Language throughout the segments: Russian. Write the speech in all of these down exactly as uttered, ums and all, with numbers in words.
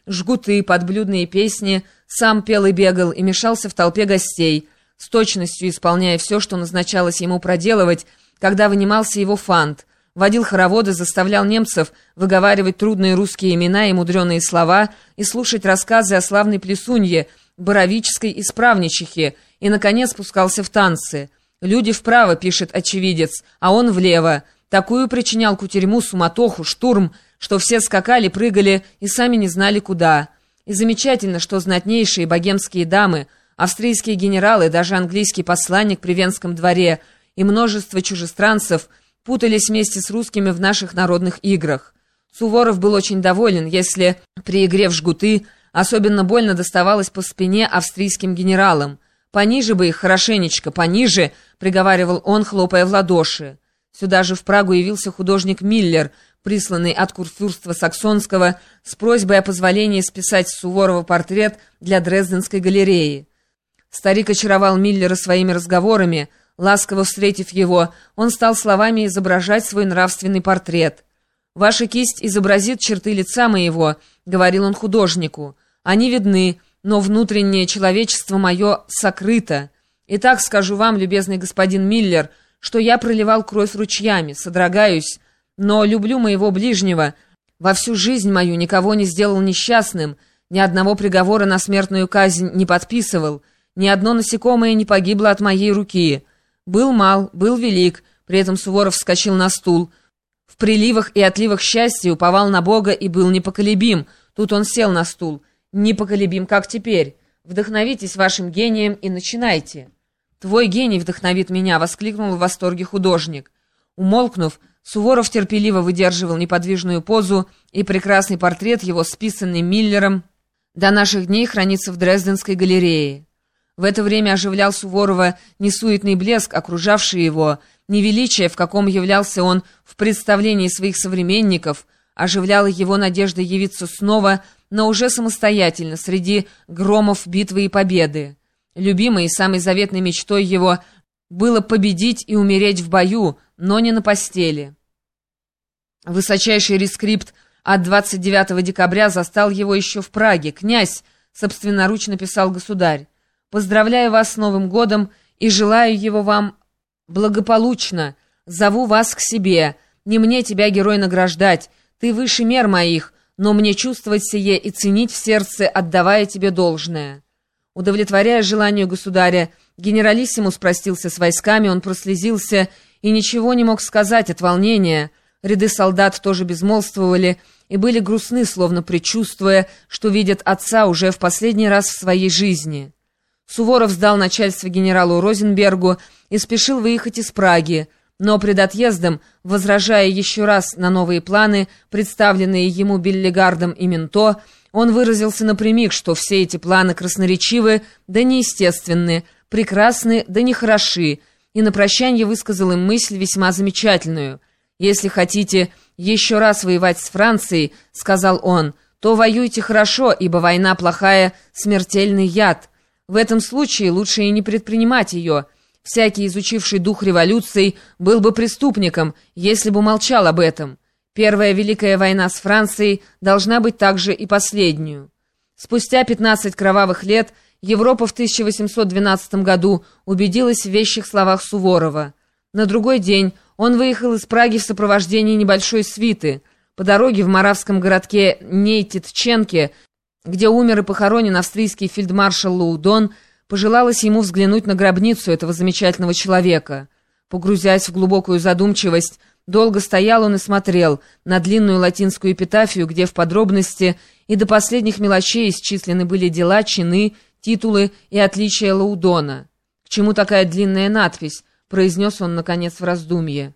жгуты, подблюдные песни, сам пел и бегал, и мешался в толпе гостей, с точностью исполняя все, что назначалось ему проделывать, когда вынимался его фант, водил хороводы, заставлял немцев выговаривать трудные русские имена и мудреные слова и слушать рассказы о славной плесунье, боровической исправничихе, и, наконец, спускался в танцы. «Люди вправо», — пишет очевидец, а он влево. Такую причинял кутерьму, суматоху, штурм, что все скакали, прыгали и сами не знали куда. И замечательно, что знатнейшие богемские дамы, австрийские генералы, даже английский посланник при Венском дворе и множество чужестранцев путались вместе с русскими в наших народных играх. Суворов был очень доволен, если при игре в жгуты особенно больно доставалось по спине австрийским генералам. «Пониже бы их, хорошенечко, пониже», — приговаривал он, хлопая в ладоши. Сюда же в Прагу явился художник Миллер, присланный от курфюрства Саксонского с просьбой о позволении списать с Суворова портрет для Дрезденской галереи. Старик очаровал Миллера своими разговорами. Ласково встретив его, он стал словами изображать свой нравственный портрет. «Ваша кисть изобразит черты лица моего», — говорил он художнику. «Они видны, но внутреннее человечество мое сокрыто. Итак, скажу вам, любезный господин Миллер, что я проливал кровь ручьями, содрогаюсь, но люблю моего ближнего. Во всю жизнь мою никого не сделал несчастным, ни одного приговора на смертную казнь не подписывал, ни одно насекомое не погибло от моей руки. Был мал, был велик», при этом Суворов вскочил на стул. «В приливах и отливах счастья уповал на Бога и был непоколебим». Тут он сел на стул. «Непоколебим, как теперь. Вдохновитесь вашим гением и начинайте». «Твой гений вдохновит меня», — воскликнул в восторге художник. Умолкнув, Суворов терпеливо выдерживал неподвижную позу, и прекрасный портрет его, списанный Миллером, до наших дней хранится в Дрезденской галерее. В это время оживлял Суворова не суетный блеск, окружавший его, не величие, в каком являлся он в представлении своих современников, оживляла его надежда явиться снова, но уже самостоятельно, среди громов битвы и победы. Любимой и самой заветной мечтой его было победить и умереть в бою, но не на постели. Высочайший рескрипт от двадцать девятого декабря застал его еще в Праге. «Князь», — собственноручно писал государь, — «поздравляю вас с Новым годом и желаю его вам благополучно. Зову вас к себе. Не мне тебя, герой, награждать. Ты выше мер моих, но мне чувствовать сие и ценить в сердце, отдавая тебе должное». Удовлетворяя желанию государя, генералиссимус простился с войсками, он прослезился и ничего не мог сказать от волнения. Ряды солдат тоже безмолвствовали и были грустны, словно предчувствуя, что видят отца уже в последний раз в своей жизни. Суворов сдал начальство генералу Розенбергу и спешил выехать из Праги, но пред отъездом, возражая еще раз на новые планы, представленные ему Беллигардом и Минто, он выразился напрямик, что все эти планы красноречивы да неестественны, прекрасны да нехороши, и на прощанье высказал им мысль весьма замечательную. «Если хотите еще раз воевать с Францией, — сказал он, — то воюйте хорошо, ибо война плохая, смертельный яд. В этом случае лучше и не предпринимать ее. Всякий, изучивший дух революций, был бы преступником, если бы молчал об этом. Первая Великая война с Францией должна быть также и последнюю». Спустя пятнадцать кровавых лет Европа в тысяча восемьсот двенадцатом году убедилась в вещих словах Суворова. На другой день он выехал из Праги в сопровождении небольшой свиты. По дороге в моравском городке Нейтитченке, где умер и похоронен австрийский фельдмаршал Лоудон, пожелалось ему взглянуть на гробницу этого замечательного человека. Погрузясь в глубокую задумчивость, долго стоял он и смотрел на длинную латинскую эпитафию, где в подробности и до последних мелочей исчислены были дела, чины, титулы и отличия Лоудона. «К чему такая длинная надпись?» — произнес он, наконец, в раздумье.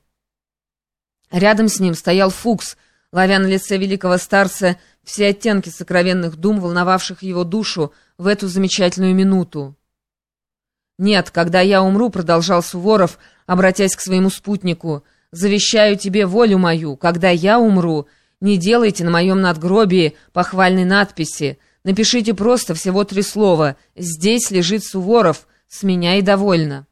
Рядом с ним стоял Фукс, ловя на лице великого старца все оттенки сокровенных дум, волновавших его душу в эту замечательную минуту. «Нет, когда я умру, — продолжал Суворов, обратясь к своему спутнику, — завещаю тебе волю мою. Когда я умру, не делайте на моем надгробии похвальной надписи. Напишите просто всего три слова: «Здесь лежит Суворов, с меня и довольно».